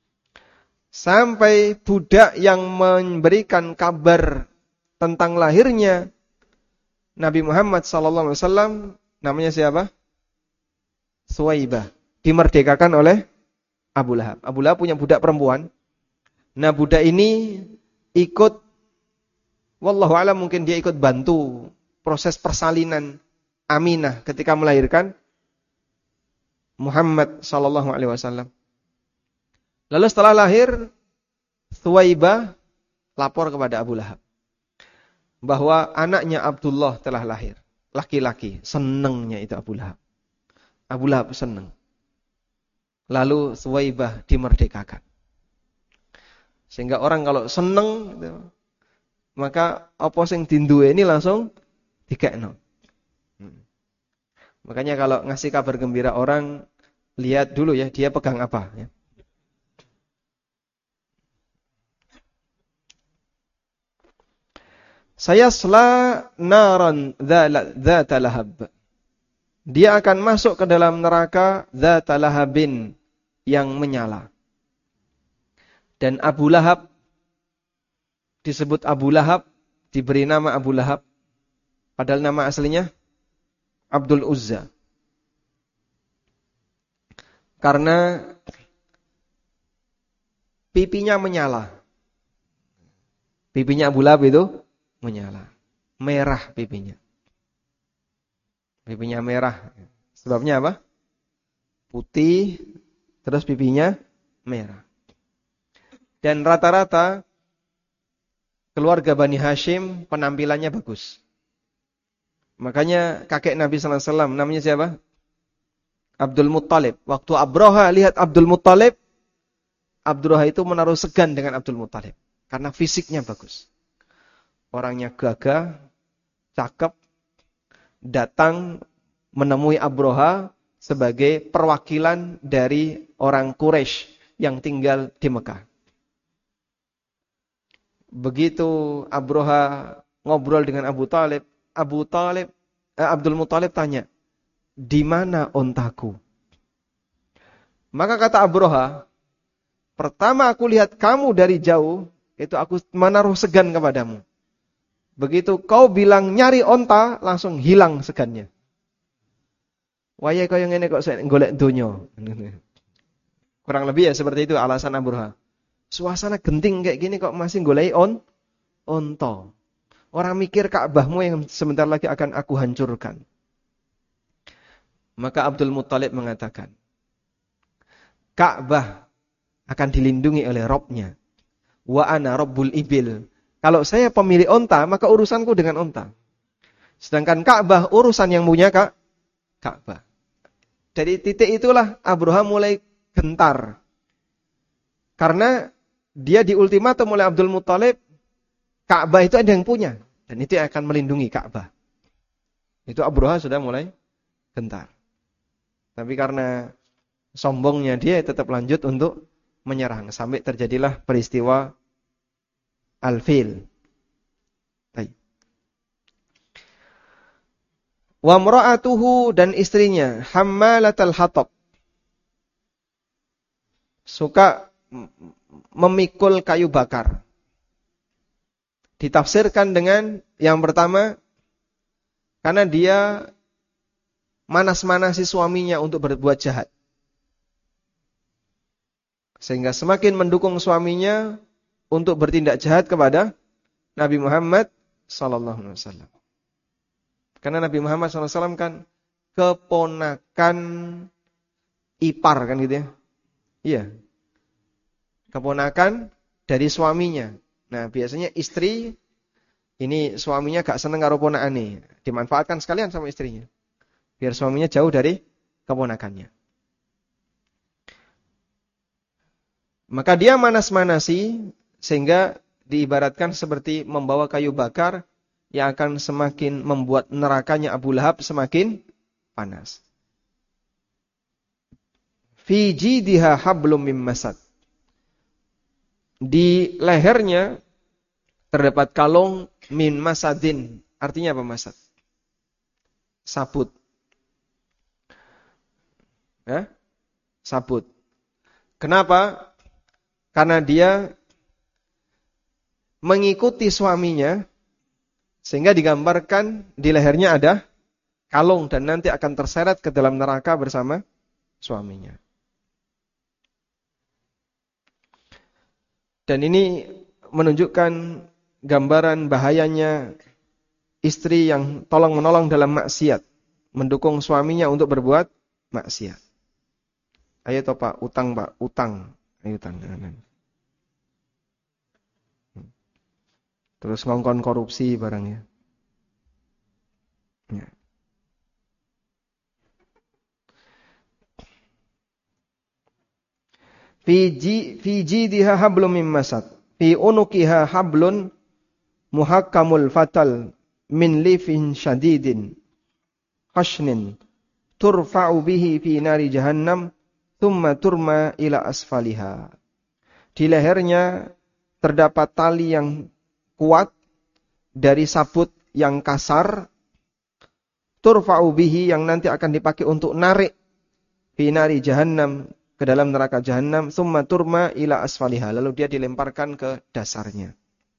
Sampai budak yang memberikan kabar tentang lahirnya Nabi Muhammad sallallahu alaihi wasallam namanya siapa? Suwaibah. Dimerdekakan oleh Abu Lahab. Abu Lahab punya budak perempuan. Nah, budak ini ikut, wallahu a'lam, mungkin dia ikut bantu proses persalinan Aminah ketika melahirkan Muhammad sallallahu alaihi wasallam. Lalu setelah lahir, Suwaibah lapor kepada Abu Lahab bahwa anaknya Abdullah telah lahir, laki-laki. Senengnya itu Abu Lahab. Abu Lahab seneng. Lalu Suwaibah dimerdekakan. Sehingga orang kalau seneng, maka apa sing dinduwe ini langsung dikekno. Makanya kalau ngasih kabar gembira orang, lihat dulu ya dia pegang apa. Ya. Sayasla naran dzata lahab. Dia akan masuk ke dalam neraka dzata lahabin yang menyala. Dan Abu Lahab disebut Abu Lahab, diberi nama Abu Lahab, padahal nama aslinya Abdul Uzza. Karena pipinya menyala. Pipinya Abu Lahab itu menyala. Merah pipinya. Pipinya merah. Sebabnya apa? Putih, terus pipinya merah. Dan rata-rata keluarga Bani Hashim penampilannya bagus. Makanya kakek Nabi sallallahu alaihi wasallam namanya siapa? Abdul Muttalib. Waktu Abraha lihat Abdul Muttalib, Abraha itu menaruh segan dengan Abdul Muttalib. Karena fisiknya bagus. Orangnya gagah, cakep, datang menemui Abraha sebagai perwakilan dari orang Quraisy yang tinggal di Mekah. Begitu Abraha ngobrol dengan Abu Talib, Abu Talib, eh, Abdul Muttalib tanya, di mana ontaku? Maka kata Abraha, pertama aku lihat kamu dari jauh, itu aku menaruh segan kepadamu. Begitu kau bilang nyari onta, langsung hilang segannya. Waya kau yang ini kok saya golek dunyo. Kurang lebih ya seperti itu alasan Abraha. Suasana genting kayak gini kok masih golek on, onto. Orang mikir Ka'bahmu yang sebentar lagi akan aku hancurkan. Maka Abdul Muttalib mengatakan, Ka'bah akan dilindungi oleh Robnya. Wa ana Rabbul Ibil. Kalau saya pemilik onta, maka urusanku dengan onta. Sedangkan Ka'bah urusan yang punya Kak, Ka'bah. Dari titik itulah Abraham mulai gentar. Karena dia diultimatum oleh Abdul Muttalib, Ka'bah itu ada yang punya. Dan itu yang akan melindungi Ka'bah. Itu Abraha sudah mulai gentar. Tapi karena sombongnya dia tetap lanjut untuk menyerang. Sampai terjadilah peristiwa Al-Fil. Wa mra'atuhu, dan istrinya Hammalatal Hatab. Suka memikul kayu bakar. Ditafsirkan dengan yang pertama, karena dia manas-manasi suaminya untuk berbuat jahat. Sehingga semakin mendukung suaminya untuk bertindak jahat kepada Nabi Muhammad sallallahu alaihi wasallam. Karena Nabi Muhammad sallallahu alaihi wasallam kan keponakan ipar kan gitu ya. Iya. Keponakan dari suaminya. Nah, biasanya istri ini suaminya gak seneng karo ponakane, dimanfaatkan sekalian sama istrinya. Biar suaminya jauh dari keponakannya. Maka dia manas-manasi sehingga diibaratkan seperti membawa kayu bakar yang akan semakin membuat nerakanya Abu Lahab semakin panas. Fi jidha hablum mim masad. Di lehernya terdapat kalung min masadin. Artinya apa masad? Sabut. Ya? Sabut. Kenapa? Karena dia mengikuti suaminya, sehingga digambarkan di lehernya ada kalung dan nanti akan terseret ke dalam neraka bersama suaminya. Dan ini menunjukkan gambaran bahayanya istri yang tolong-menolong dalam maksiat, mendukung suaminya untuk berbuat maksiat. Ayo toh Pak, utang Pak, utang. Ayo utang. Terus ngongkon korupsi barangnya. Ya. Fiji fiji diha hablum mim masad. Fi unukiha hablun muhakkamul fatal min lifin syadidin khashnin turfa'u bihi fi nari jahannam thumma turma ila asfaliha. Di lehernya terdapat tali yang kuat dari sabut yang kasar, turfa'u bihi yang nanti akan dipakai untuk narik fi nari jahannam ke dalam neraka jahannam, thumma turma ila asfaliha, lalu dia dilemparkan ke dasarnya.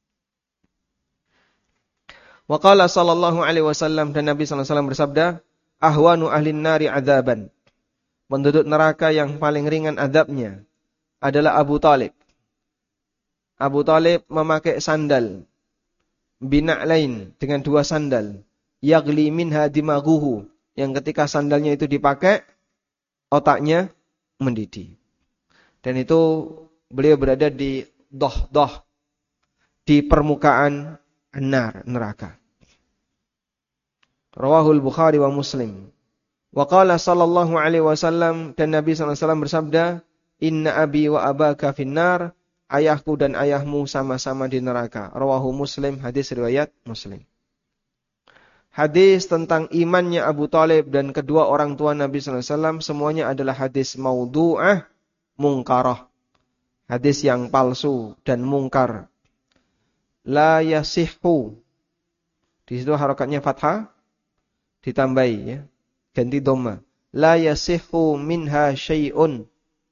Wa qala sallallahu alaihi wasallam, dan Nabi sallallahu alaihi wasallam bersabda, ahwanu ahlin nari adzaban, penduduk neraka yang paling ringan azabnya adalah Abu Talib. Abu Talib memakai sandal bina'lain, dengan dua sandal, yagli minha dimaghuhu, yang ketika sandalnya itu dipakai otaknya mendidih. Dan itu beliau berada di doh-doh, di permukaan nar, neraka. Rawahul Bukhari wa Muslim. Wa qala sallallahu alaihi wasallam, dan Nabi sallallahu alaihi wasallam bersabda, inna abi wa abaka finnar, ayahku dan ayahmu sama-sama di neraka. Rawahu Muslim, hadis riwayat Muslim. Hadis tentang imannya Abu Talib dan kedua orang tua Nabi sallallahu alaihi wasallam semuanya adalah hadis maudhu'ah, mungkarah. Hadis yang palsu dan mungkar. La yasihhu. Di situ harakatnya fathah ditambahi ya, ganti dhamma. La yasihhu minha syai'un.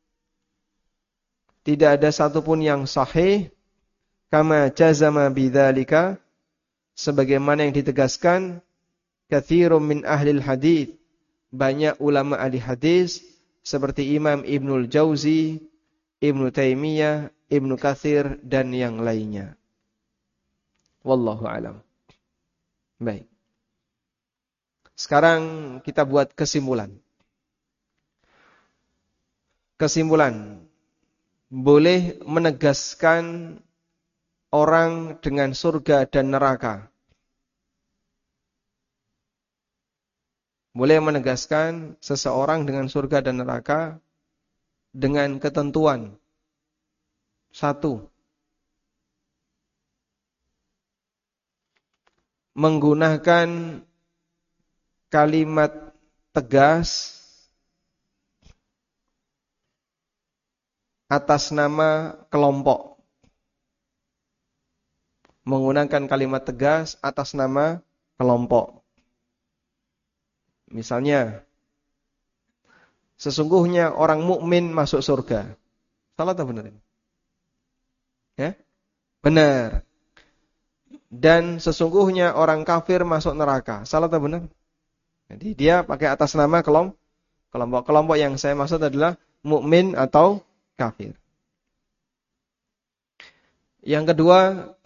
Tidak ada satupun yang sahih, kama jazama bidzalika, sebagaimana yang ditegaskan katsirun min ahlil hadis, banyak ulama ahli hadis seperti Imam Ibnul Jauzi, Ibnu Taimiyah, Ibnu Katsir dan yang lainnya. Wallahu alam. Baik. Sekarang kita buat kesimpulan. Kesimpulan. Boleh menegaskan orang dengan surga dan neraka. Boleh menegaskan seseorang dengan surga dan neraka dengan ketentuan. Satu, menggunakan kalimat tegas atas nama kelompok. Menggunakan kalimat tegas atas nama kelompok. Misalnya, sesungguhnya orang mukmin masuk surga. Salah atau benar? Ya? Benar. Dan sesungguhnya orang kafir masuk neraka. Salah atau benar? Jadi dia pakai atas nama kelompok. Kelompok-kelompok yang saya maksud adalah mukmin atau kafir. Yang kedua,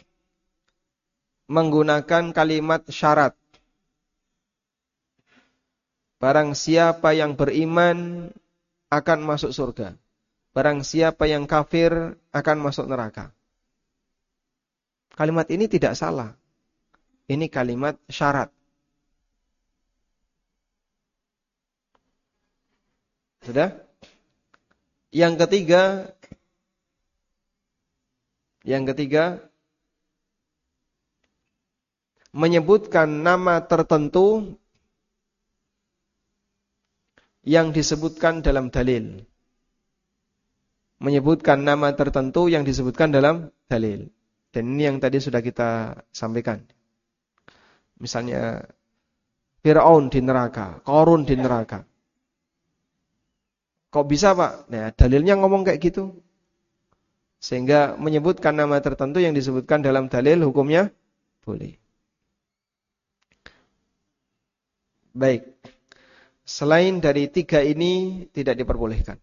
menggunakan kalimat syarat. Barang siapa yang beriman akan masuk surga. Barang siapa yang kafir akan masuk neraka. Kalimat ini tidak salah. Ini kalimat syarat. Sudah? Yang ketiga, yang ketiga, menyebutkan nama tertentu yang disebutkan dalam dalil. Menyebutkan nama tertentu yang disebutkan dalam dalil. Dan ini yang tadi sudah kita sampaikan. Misalnya Fir'aun di neraka, Qarun di neraka. Kok bisa Pak? Nah, dalilnya ngomong kayak gitu. Sehingga menyebutkan nama tertentu yang disebutkan dalam dalil hukumnya boleh. Baik. Selain dari tiga ini tidak diperbolehkan.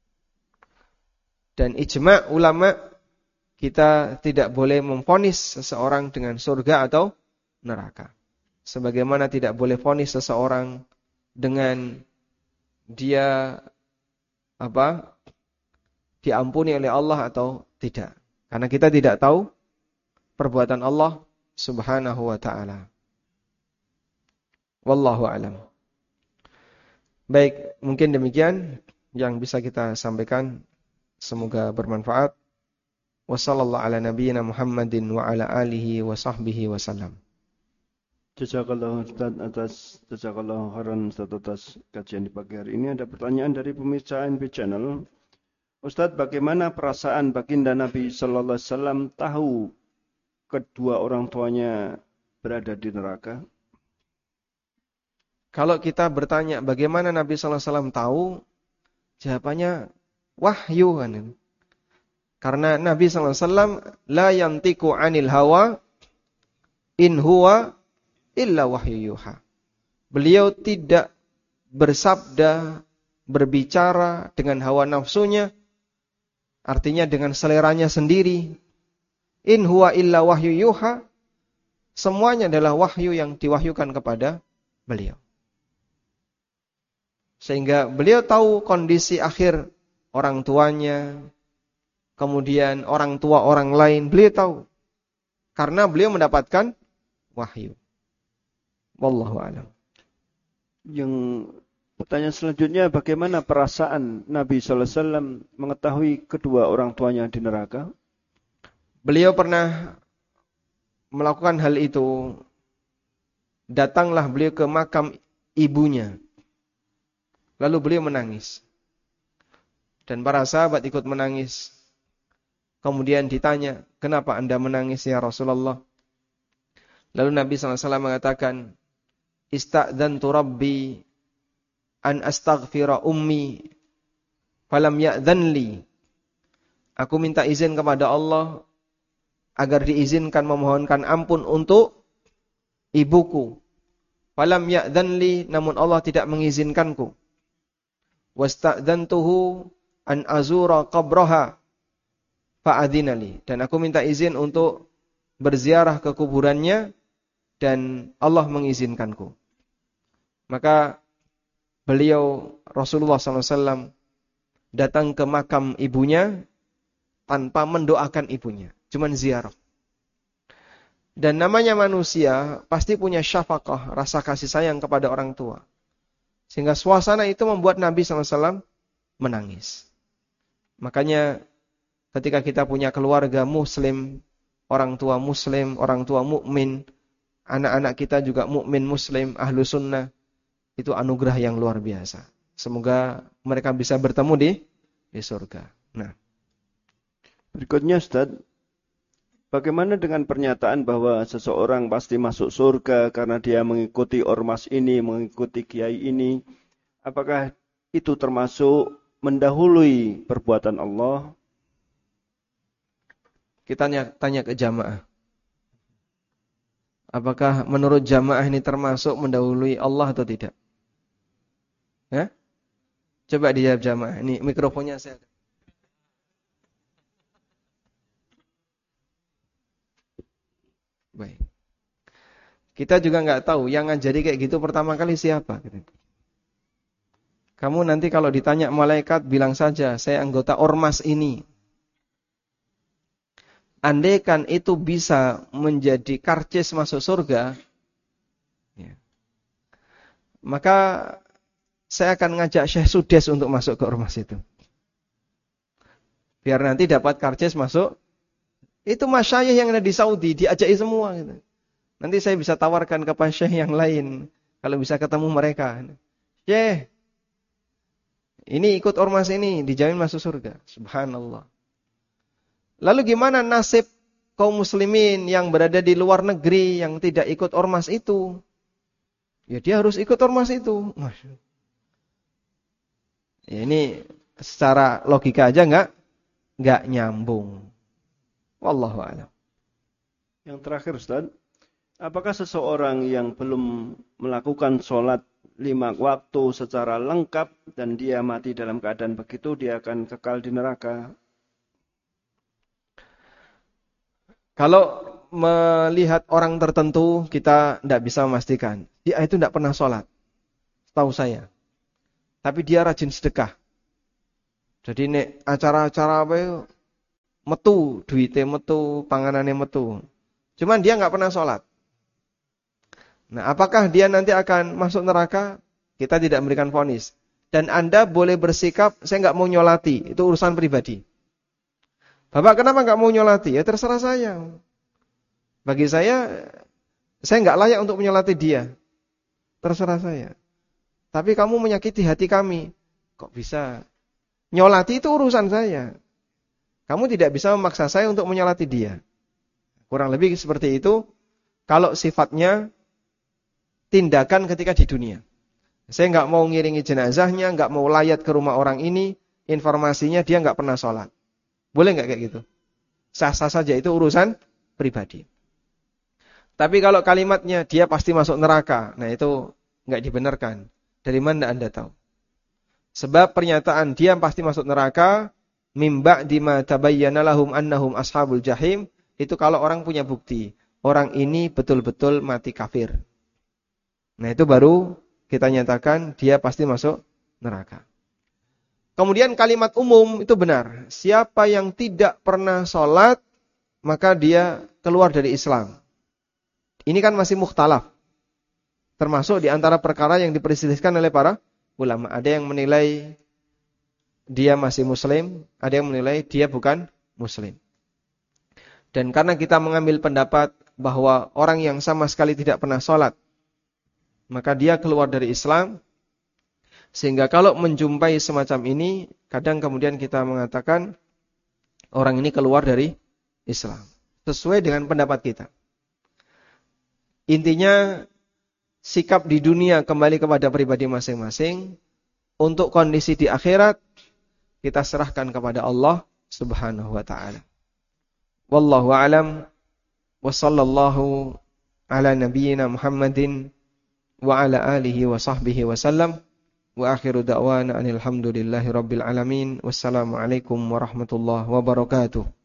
Dan ijma' ulama kita tidak boleh memvonis seseorang dengan surga atau neraka. Sebagaimana tidak boleh vonis seseorang dengan dia apa? diampuni oleh Allah atau tidak. Karena kita tidak tahu perbuatan Allah Subhanahu wa ta'ala. Wallahu a'lam. Baik, mungkin demikian yang bisa kita sampaikan. Semoga bermanfaat. Wassallallahu ala nabiyyina Muhammadin wa ala alihi wa sahbihi wasallam. Jazakallahu Ustaz atas jazakallahu khairan Ustaz atas kajian di pagi hari ini. Ada pertanyaan dari pemirsa N B Channel. Ustaz, bagaimana perasaan baginda Nabi sallallahu alaihi wasallam tahu kedua orang tuanya berada di neraka? Kalau kita bertanya bagaimana Nabi sallallahu alaihi wasallam tahu, jawabannya wahyu kan. Karena Nabi sallallahu alaihi wasallam la yantiqu 'anil hawa in huwa illa wahyu yuha. Beliau tidak bersabda, berbicara dengan hawa nafsunya, artinya dengan seleranya sendiri. In huwa illa wahyu yuha. Semuanya adalah wahyu yang diwahyukan kepada beliau. Sehingga beliau tahu kondisi akhir orang tuanya, kemudian orang tua orang lain, beliau tahu. Karena beliau mendapatkan wahyu. Wallahu a'lam. Yang pertanyaan selanjutnya, bagaimana perasaan Nabi sallallahu alaihi wasallam mengetahui kedua orang tuanya di neraka? Beliau pernah melakukan hal itu. Datanglah beliau ke makam ibunya. Lalu beliau menangis. Dan para sahabat ikut menangis. Kemudian ditanya, kenapa anda menangis ya Rasulullah? Lalu Nabi sallallahu alaihi wasallam mengatakan, Ista'dhantu Rabbi an astaghfira ummi falam ya'dhan li. Aku minta izin kepada Allah agar diizinkan memohonkan ampun untuk ibuku. Falam ya'dhan li, namun Allah tidak mengizinkanku. Wasta'dhantuhu an azura qabraha fa'adhina li. Dan aku minta izin untuk berziarah ke kuburannya dan Allah mengizinkanku. Maka beliau Rasulullah sallallahu alaihi wasallam datang ke makam ibunya tanpa mendoakan ibunya, cuman ziarah. Dan namanya manusia pasti punya syafaqah, rasa kasih sayang kepada orang tua. Sehingga suasana itu membuat Nabi sallallahu alaihi wasallam menangis. Makanya ketika kita punya keluarga muslim, orang tua muslim, orang tua mukmin, anak-anak kita juga mukmin muslim, ahlu sunnah, itu anugerah yang luar biasa. Semoga mereka bisa bertemu di di surga. Nah, berikutnya Ustaz, bagaimana dengan pernyataan bahwa seseorang pasti masuk surga karena dia mengikuti ormas ini, mengikuti kiai ini? Apakah itu termasuk mendahului perbuatan Allah? Kita tanya, tanya ke jamaah. Apakah menurut jamaah ini termasuk mendahului Allah atau tidak? Ya? Coba dijawab jamaah. Ini mikrofonnya saya. Baik. Kita juga nggak tahu yang ngajari kayak gitu pertama kali siapa. Kamu nanti kalau ditanya malaikat bilang saja saya anggota ormas ini. Andaikan itu bisa menjadi karcis masuk surga, ya, maka saya akan ngajak Syekh Sudes untuk masuk ke ormas itu. Biar nanti dapat karcis masuk. Itu masyayikh yang ada di Saudi, diajaki semua. Gitu. Nanti saya bisa tawarkan kepada syekh yang lain, kalau bisa ketemu mereka. Syekh, ini ikut ormas ini, dijamin masuk surga. Subhanallah. Lalu gimana nasib kaum muslimin yang berada di luar negeri yang tidak ikut ormas itu? Ya dia harus ikut ormas itu. Ya, ini secara logika aja enggak nggak nyambung. Wallahu a'lam. Yang terakhir Ustaz, apakah seseorang yang belum melakukan sholat lima waktu secara lengkap dan dia mati dalam keadaan begitu, dia akan kekal di neraka? Kalau melihat orang tertentu, kita tidak bisa memastikan. Dia itu tidak pernah sholat, setahu saya. Tapi dia rajin sedekah. Jadi ini acara-acara apa itu, metu, duitnya metu, panganannya metu. Cuman dia nggak pernah sholat. Nah, apakah dia nanti akan masuk neraka? Kita tidak memberikan vonis. Dan Anda boleh bersikap, saya nggak mau nyolati, itu urusan pribadi. Bapak kenapa nggak mau nyolati? Ya terserah saya. Bagi saya, saya nggak layak untuk menyolati dia. Terserah saya. Tapi kamu menyakiti hati kami. Kok bisa? Nyolati itu urusan saya. Kamu tidak bisa memaksa saya untuk menyolati dia. Kurang lebih seperti itu. Kalau sifatnya tindakan ketika di dunia. Saya nggak mau ngiringi jenazahnya, nggak mau layat ke rumah orang ini. Informasinya dia nggak pernah sholat. Boleh nggak kayak gitu? Sah-sah saja, itu urusan pribadi. Tapi kalau kalimatnya dia pasti masuk neraka, nah itu nggak dibenarkan. Dari mana Anda tahu? Sebab pernyataan dia pasti masuk neraka, mimba dima tabayyana lahum annahum ashabul jahim, itu kalau orang punya bukti. Orang ini betul-betul mati kafir. Nah itu baru kita nyatakan dia pasti masuk neraka. Kemudian kalimat umum itu benar. Siapa yang tidak pernah sholat, maka dia keluar dari Islam. Ini kan masih mukhtalaf. Termasuk di antara perkara yang diperselisihkan oleh para ulama. Ada yang menilai dia masih muslim, ada yang menilai dia bukan muslim. Dan karena kita mengambil pendapat bahwa orang yang sama sekali tidak pernah sholat, maka dia keluar dari Islam. Sehingga kalau menjumpai semacam ini, kadang kemudian kita mengatakan orang ini keluar dari Islam. Sesuai dengan pendapat kita. Intinya, sikap di dunia kembali kepada pribadi masing-masing. Untuk kondisi di akhirat, kita serahkan kepada Allah Subhanahu wa ta'ala. Wallahu a'lam. Wa sallallahu ala nabiyyina Muhammadin wa ala alihi wa sahbihi wa sallam. Wa akhiru da'wana anil hamdulillahi rabbil alamin. Wassalamualaikum warahmatullahi wabarakatuh.